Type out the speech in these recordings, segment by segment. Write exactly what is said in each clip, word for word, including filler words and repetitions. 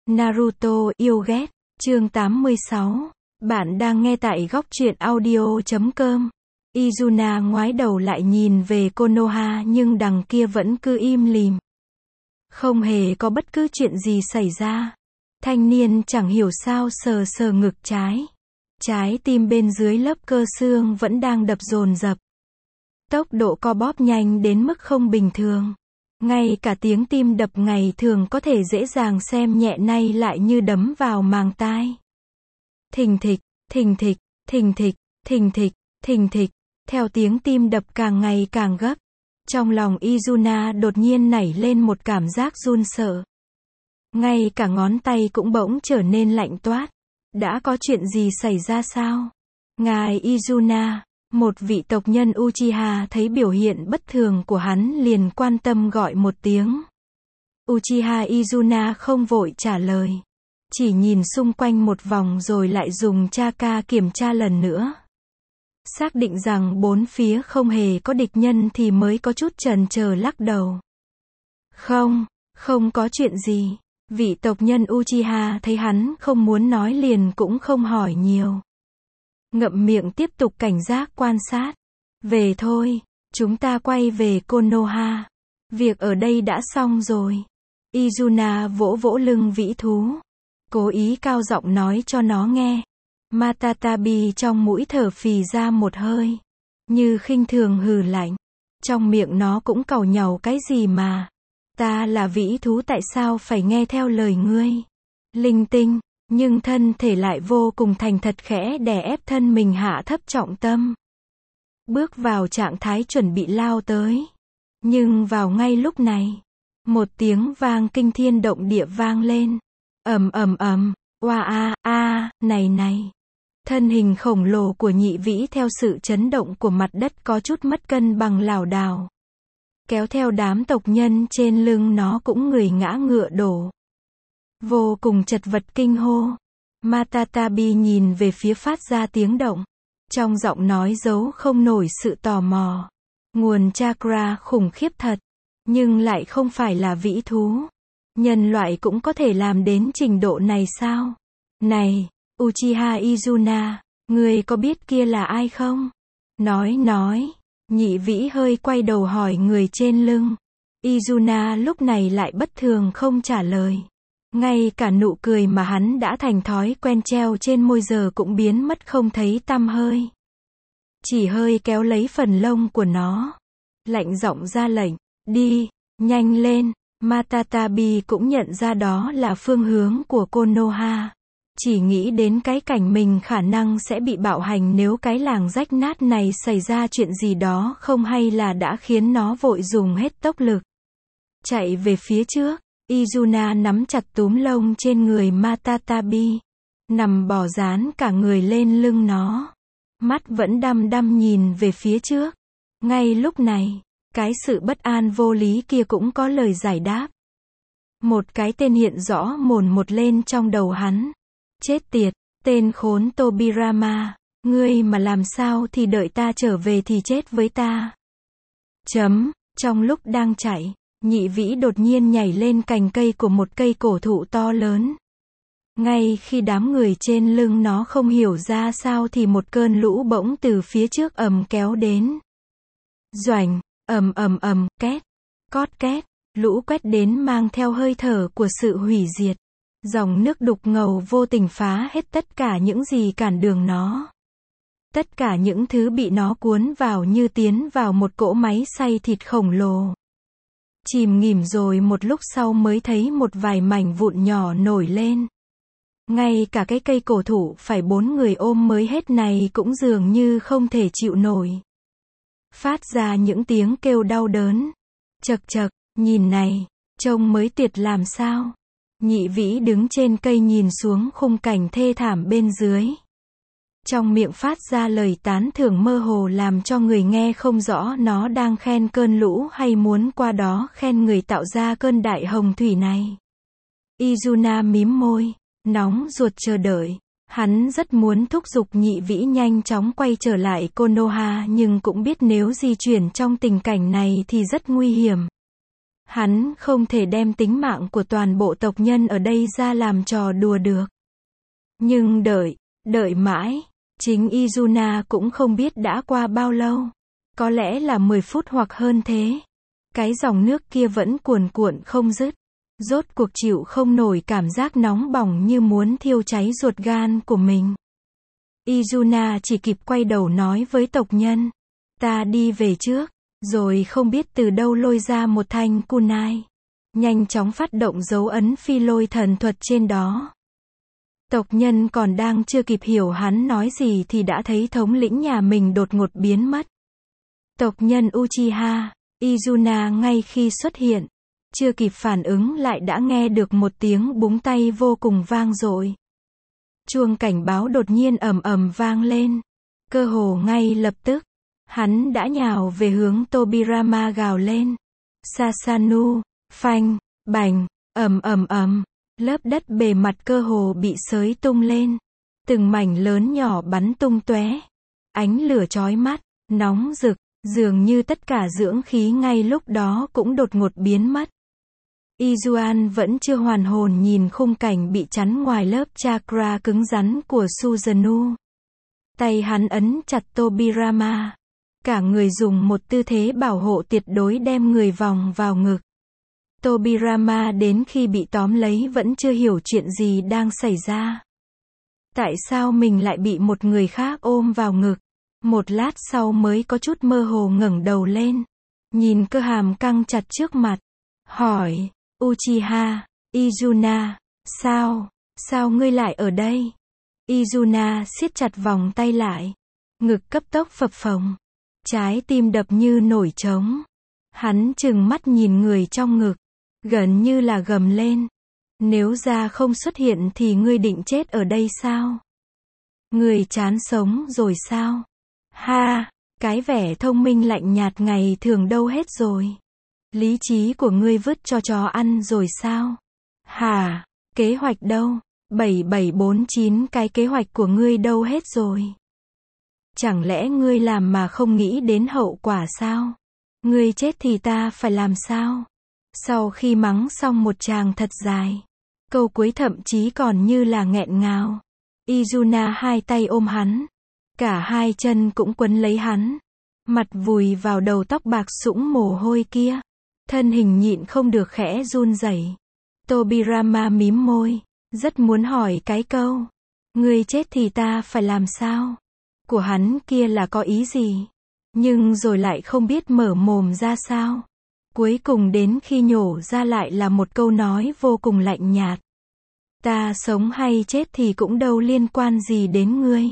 Naruto yêu ghét, chương tám mươi sáu. Bạn đang nghe tại góc truyện audio chấm com. Izuna ngoái đầu lại nhìn về Konoha nhưng đằng kia vẫn cứ im lìm. Không hề có bất cứ chuyện gì xảy ra. Thanh niên chẳng hiểu sao sờ sờ ngực trái. Trái tim bên dưới lớp cơ xương vẫn đang đập dồn dập. Tốc độ co bóp nhanh đến mức không bình thường. Ngay cả tiếng tim đập ngày thường có thể dễ dàng xem nhẹ nay lại như đấm vào màng tai. Thình thịch, thình thịch, thình thịch, thình thịch, thình thịch, theo tiếng tim đập càng ngày càng gấp. Trong lòng Izuna đột nhiên nảy lên một cảm giác run sợ. Ngay cả ngón tay cũng bỗng trở nên lạnh toát. Đã có chuyện gì xảy ra sao? Ngài Izuna, một vị tộc nhân Uchiha thấy biểu hiện bất thường của hắn liền quan tâm gọi một tiếng. Uchiha Izuna không vội trả lời. Chỉ nhìn xung quanh một vòng rồi lại dùng Chaka kiểm tra lần nữa. Xác định rằng bốn phía không hề có địch nhân thì mới có chút chần chờ lắc đầu. Không, không có chuyện gì. Vị tộc nhân Uchiha thấy hắn không muốn nói liền cũng không hỏi nhiều. Ngậm miệng tiếp tục cảnh giác quan sát. Về thôi, chúng ta quay về Konoha. Việc ở đây đã xong rồi. Izuna vỗ vỗ lưng vĩ thú. Cố ý cao giọng nói cho nó nghe. Matatabi trong mũi thở phì ra một hơi. Như khinh thường hừ lạnh. Trong miệng nó cũng càu nhàu cái gì mà. Ta là vĩ thú tại sao phải nghe theo lời ngươi. Linh tinh. Nhưng thân thể lại vô cùng thành thật khẽ đè ép thân mình hạ thấp trọng tâm. Bước vào trạng thái chuẩn bị lao tới. Nhưng vào ngay lúc này. Một tiếng vang kinh thiên động địa vang lên. Ầm ầm ầm, oa a a, này này. Thân hình khổng lồ của nhị vĩ theo sự chấn động của mặt đất có chút mất cân bằng lảo đảo. Kéo theo đám tộc nhân trên lưng nó cũng người ngã ngựa đổ. Vô cùng chật vật kinh hô. Matatabi nhìn về phía phát ra tiếng động. Trong giọng nói giấu không nổi sự tò mò. Nguồn chakra khủng khiếp thật. Nhưng lại không phải là vĩ thú. Nhân loại cũng có thể làm đến trình độ này sao? Này, Uchiha Izuna, ngươi có biết kia là ai không? Nói nói. Nhị vĩ hơi quay đầu hỏi người trên lưng. Izuna lúc này lại bất thường không trả lời. Ngay cả nụ cười mà hắn đã thành thói quen treo trên môi giờ cũng biến mất không thấy tăm hơi. Chỉ hơi kéo lấy phần lông của nó. Lạnh giọng ra lệnh, đi, nhanh lên. Matatabi cũng nhận ra đó là phương hướng của Konoha. Chỉ nghĩ đến cái cảnh mình khả năng sẽ bị bạo hành nếu cái làng rách nát này xảy ra chuyện gì đó không hay là đã khiến nó vội dùng hết tốc lực. Chạy về phía trước. Izuna nắm chặt túm lông trên người Matatabi. Nằm bò dán cả người lên lưng nó. Mắt vẫn đăm đăm nhìn về phía trước. Ngay lúc này, cái sự bất an vô lý kia cũng có lời giải đáp. Một cái tên hiện rõ mồn một lên trong đầu hắn. Chết tiệt, tên khốn Tobirama. Ngươi mà làm sao thì đợi ta trở về thì chết với ta. Chấm, trong lúc đang chạy. Nhị vĩ đột nhiên nhảy lên cành cây của một cây cổ thụ to lớn. Ngay khi đám người trên lưng nó không hiểu ra sao thì một cơn lũ bỗng từ phía trước ầm kéo đến. Doành, ầm ầm ầm, két, cót két, lũ quét đến mang theo hơi thở của sự hủy diệt. Dòng nước đục ngầu vô tình phá hết tất cả những gì cản đường nó. Tất cả những thứ bị nó cuốn vào như tiến vào một cỗ máy xay thịt khổng lồ. Chìm nghỉm rồi một lúc sau mới thấy một vài mảnh vụn nhỏ nổi lên. Ngay cả cái cây cổ thụ phải bốn người ôm mới hết này cũng dường như không thể chịu nổi. Phát ra những tiếng kêu đau đớn. Chậc chậc, nhìn này, trông mới tuyệt làm sao. Nhị vĩ đứng trên cây nhìn xuống khung cảnh thê thảm bên dưới. Trong miệng phát ra lời tán thưởng mơ hồ làm cho người nghe không rõ nó đang khen cơn lũ hay muốn qua đó khen người tạo ra cơn đại hồng thủy này. Izuna mím môi, nóng ruột chờ đợi. Hắn rất muốn thúc giục nhị vĩ nhanh chóng quay trở lại Konoha nhưng cũng biết nếu di chuyển trong tình cảnh này thì rất nguy hiểm. Hắn không thể đem tính mạng của toàn bộ tộc nhân ở đây ra làm trò đùa được. Nhưng đợi, đợi mãi, chính Izuna cũng không biết đã qua bao lâu. Có lẽ là mười phút hoặc hơn thế. Cái dòng nước kia vẫn cuồn cuộn không dứt. Rốt cuộc chịu không nổi cảm giác nóng bỏng như muốn thiêu cháy ruột gan của mình. Izuna chỉ kịp quay đầu nói với tộc nhân. Ta đi về trước. Rồi không biết từ đâu lôi ra một thanh kunai. Nhanh chóng phát động dấu ấn phi lôi thần thuật trên đó. Tộc nhân còn đang chưa kịp hiểu hắn nói gì thì đã thấy thống lĩnh nhà mình đột ngột biến mất. Tộc nhân Uchiha, Izuna ngay khi xuất hiện, chưa kịp phản ứng lại đã nghe được một tiếng búng tay vô cùng vang dội. Chuông cảnh báo đột nhiên ầm ầm vang lên. Cơ hồ ngay lập tức, hắn đã nhào về hướng Tobirama gào lên. Sasanu, phanh, bành, ầm ầm ầm, lớp đất bề mặt cơ hồ bị xới tung lên. Từng mảnh lớn nhỏ bắn tung tóe. Ánh lửa chói mắt, nóng rực, dường như tất cả dưỡng khí ngay lúc đó cũng đột ngột biến mất. Izuan vẫn chưa hoàn hồn nhìn khung cảnh bị chắn ngoài lớp chakra cứng rắn của Susanoo. Tay hắn ấn chặt Tobirama. Cả người dùng một tư thế bảo hộ tuyệt đối đem người vòng vào ngực. Tobirama đến khi bị tóm lấy vẫn chưa hiểu chuyện gì đang xảy ra. Tại sao mình lại bị một người khác ôm vào ngực? Một lát sau mới có chút mơ hồ ngẩng đầu lên. Nhìn cơ hàm căng chặt trước mặt. Hỏi, Uchiha, Izuna, sao, sao ngươi lại ở đây? Izuna siết chặt vòng tay lại. Ngực cấp tốc phập phồng. Trái tim đập như nổi trống. Hắn trừng mắt nhìn người trong ngực. Gần như là gầm lên. Nếu ra không xuất hiện thì ngươi định chết ở đây sao? Ngươi chán sống rồi sao? Ha, cái vẻ thông minh lạnh nhạt ngày thường đâu hết rồi? Lý trí của ngươi vứt cho chó ăn rồi sao? Hả, kế hoạch đâu? bảy bảy bốn chín cái kế hoạch của ngươi đâu hết rồi? Chẳng lẽ ngươi làm mà không nghĩ đến hậu quả sao? Ngươi chết thì ta phải làm sao? Sau khi mắng xong một tràng thật dài, câu cuối thậm chí còn như là nghẹn ngào. Izuna hai tay ôm hắn, cả hai chân cũng quấn lấy hắn, mặt vùi vào đầu tóc bạc sũng mồ hôi kia, thân hình nhịn không được khẽ run rẩy. Tobirama mím môi, rất muốn hỏi cái câu, ngươi chết thì ta phải làm sao? Của hắn kia là có ý gì? Nhưng rồi lại không biết mở mồm ra sao. Cuối cùng đến khi nhổ ra lại là một câu nói vô cùng lạnh nhạt. Ta sống hay chết thì cũng đâu liên quan gì đến ngươi.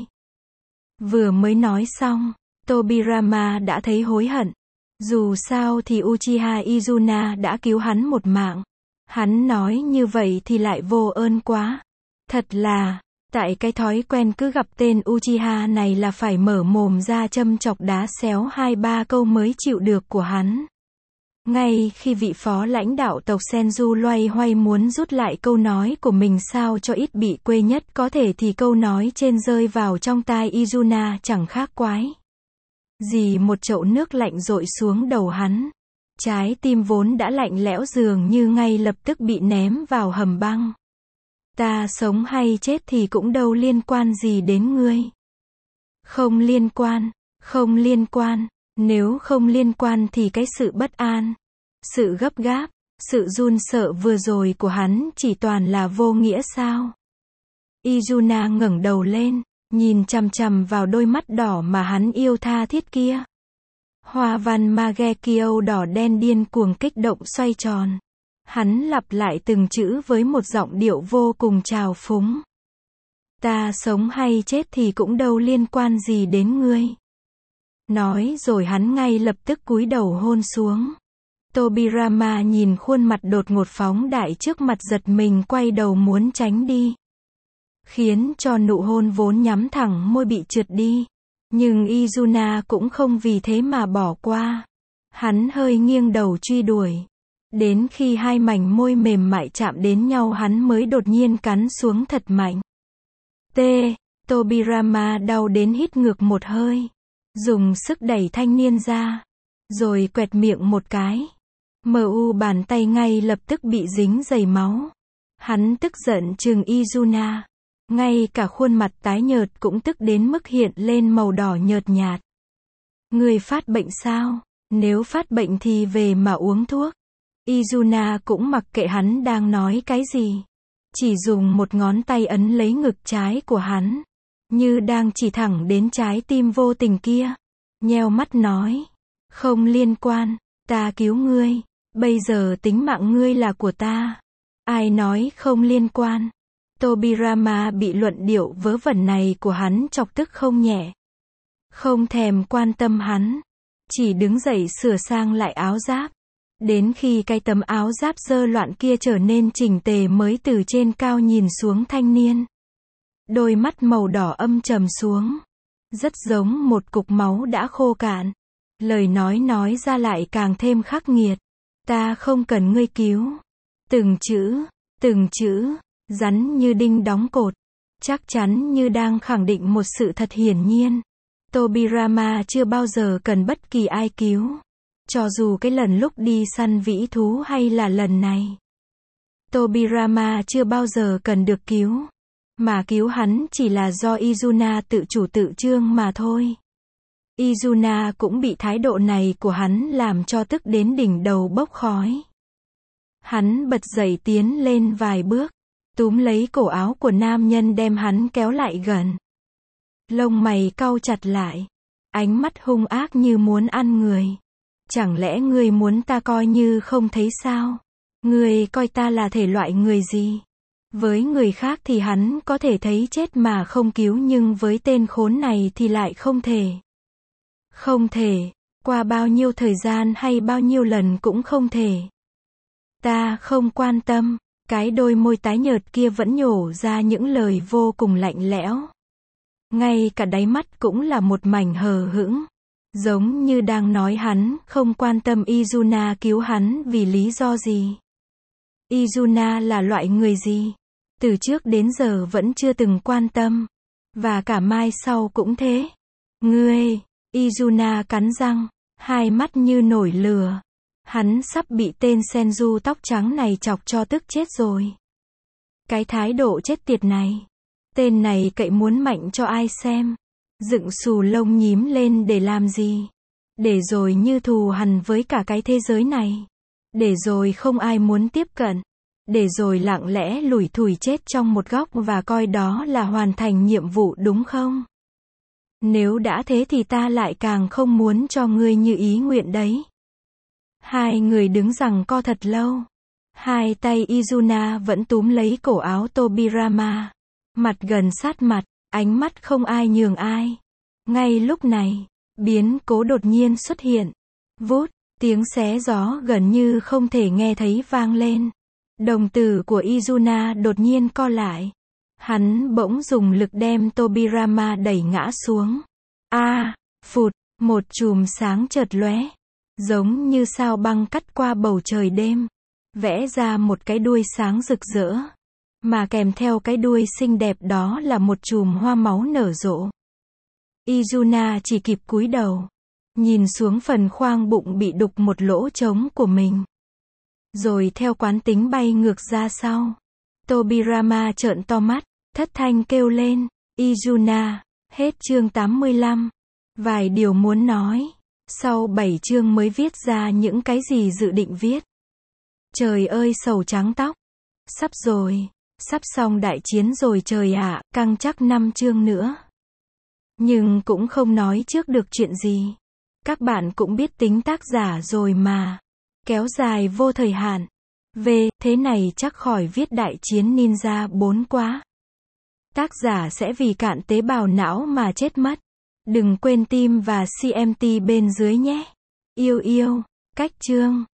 Vừa mới nói xong, Tobirama đã thấy hối hận. Dù sao thì Uchiha Izuna đã cứu hắn một mạng. Hắn nói như vậy thì lại vô ơn quá. Thật là, tại cái thói quen cứ gặp tên Uchiha này là phải mở mồm ra châm chọc đá xéo hai ba câu mới chịu được của hắn. Ngay khi vị phó lãnh đạo tộc Senju loay hoay muốn rút lại câu nói của mình sao cho ít bị quê nhất có thể thì câu nói trên rơi vào trong tai Izuna chẳng khác quái gì một chậu nước lạnh dội xuống đầu hắn. Trái tim vốn đã lạnh lẽo dường như ngay lập tức bị ném vào hầm băng. Ta sống hay chết thì cũng đâu liên quan gì đến ngươi. Không liên quan, không liên quan, nếu không liên quan thì cái sự bất an, sự gấp gáp, sự run sợ vừa rồi của hắn chỉ toàn là vô nghĩa sao? Izuna ngẩng đầu lên, nhìn chằm chằm vào đôi mắt đỏ mà hắn yêu tha thiết kia. Hoa văn Magekyo đỏ đen điên cuồng kích động xoay tròn. Hắn lặp lại từng chữ với một giọng điệu vô cùng trào phúng. Ta sống hay chết thì cũng đâu liên quan gì đến ngươi. Nói rồi hắn ngay lập tức cúi đầu hôn xuống. Tobirama nhìn khuôn mặt đột ngột phóng đại trước mặt giật mình quay đầu muốn tránh đi. Khiến cho nụ hôn vốn nhắm thẳng môi bị trượt đi. Nhưng Izuna cũng không vì thế mà bỏ qua. Hắn hơi nghiêng đầu truy đuổi. Đến khi hai mảnh môi mềm mại chạm đến nhau hắn mới đột nhiên cắn xuống thật mạnh. T. Tobirama đau đến hít ngược một hơi. Dùng sức đẩy thanh niên ra. Rồi quẹt miệng một cái. em u bàn tay ngay lập tức bị dính đầy máu. Hắn tức giận trừng Izuna. Ngay cả khuôn mặt tái nhợt cũng tức đến mức hiện lên màu đỏ nhợt nhạt. Người phát bệnh sao? Nếu phát bệnh thì về mà uống thuốc. Izuna cũng mặc kệ hắn đang nói cái gì. Chỉ dùng một ngón tay ấn lấy ngực trái của hắn. Như đang chỉ thẳng đến trái tim vô tình kia. Nheo mắt nói. Không liên quan, ta cứu ngươi. Bây giờ tính mạng ngươi là của ta. Ai nói không liên quan? Tobirama bị luận điệu vớ vẩn này của hắn chọc tức không nhẹ. Không thèm quan tâm hắn. Chỉ đứng dậy sửa sang lại áo giáp. Đến khi cái tấm áo giáp dơ loạn kia trở nên chỉnh tề mới từ trên cao nhìn xuống thanh niên. Đôi mắt màu đỏ âm trầm xuống. Rất giống một cục máu đã khô cạn. Lời nói nói ra lại càng thêm khắc nghiệt. Ta không cần ngươi cứu. Từng chữ, từng chữ, rắn như đinh đóng cột. Chắc chắn như đang khẳng định một sự thật hiển nhiên. Tobirama chưa bao giờ cần bất kỳ ai cứu. Cho dù cái lần lúc đi săn vĩ thú hay là lần này. Tobirama chưa bao giờ cần được cứu. Mà cứu hắn chỉ là do Izuna tự chủ tự trương mà thôi. Izuna cũng bị thái độ này của hắn làm cho tức đến đỉnh đầu bốc khói. Hắn bật dậy tiến lên vài bước. Túm lấy cổ áo của nam nhân đem hắn kéo lại gần. Lông mày cau chặt lại. Ánh mắt hung ác như muốn ăn người. Chẳng lẽ ngươi muốn ta coi như không thấy sao? Ngươi coi ta là thể loại người gì? Với người khác thì hắn có thể thấy chết mà không cứu nhưng với tên khốn này thì lại không thể. Không thể. Qua bao nhiêu thời gian hay bao nhiêu lần cũng không thể. Ta không quan tâm. Cái đôi môi tái nhợt kia vẫn nhổ ra những lời vô cùng lạnh lẽo. Ngay cả đáy mắt cũng là một mảnh hờ hững. Giống như đang nói hắn không quan tâm Izuna cứu hắn vì lý do gì. Izuna là loại người gì? Từ trước đến giờ vẫn chưa từng quan tâm. Và cả mai sau cũng thế. Ngươi, Izuna cắn răng, hai mắt như nổi lửa. Hắn sắp bị tên Senju tóc trắng này chọc cho tức chết rồi. Cái thái độ chết tiệt này. Tên này cậy muốn mạnh cho ai xem. Dựng xù lông nhím lên để làm gì? Để rồi như thù hằn với cả cái thế giới này. Để rồi không ai muốn tiếp cận. Để rồi lặng lẽ lủi thủi chết trong một góc và coi đó là hoàn thành nhiệm vụ đúng không? Nếu đã thế thì ta lại càng không muốn cho ngươi như ý nguyện đấy. Hai người đứng giằng co thật lâu. Hai tay Izuna vẫn túm lấy cổ áo Tobirama. Mặt gần sát mặt, ánh mắt không ai nhường ai. Ngay lúc này, biến cố đột nhiên xuất hiện. Vút, tiếng xé gió gần như không thể nghe thấy vang lên. Đồng tử của Izuna đột nhiên co lại. Hắn bỗng dùng lực đem Tobirama đẩy ngã xuống. A, à, phụt, một chùm sáng chợt lóe. Giống như sao băng cắt qua bầu trời đêm. Vẽ ra một cái đuôi sáng rực rỡ. Mà kèm theo cái đuôi xinh đẹp đó là một chùm hoa máu nở rộ. Izuna chỉ kịp cúi đầu. Nhìn xuống phần khoang bụng bị đục một lỗ trống của mình. Rồi theo quán tính bay ngược ra sau. Tobirama trợn to mắt, thất thanh kêu lên. Izuna, hết chương tám mươi lăm. Vài điều muốn nói. Sau bảy chương mới viết ra những cái gì dự định viết. Trời ơi sầu trắng tóc. Sắp rồi. Sắp xong đại chiến rồi trời ạ, căng chắc năm chương nữa. Nhưng cũng không nói trước được chuyện gì. Các bạn cũng biết tính tác giả rồi mà. Kéo dài vô thời hạn. Về, thế này chắc khỏi viết đại chiến ninja bốn quá. Tác giả sẽ vì cạn tế bào não mà chết mất. Đừng quên tim và xê em tê bên dưới nhé. Yêu yêu, cách chương.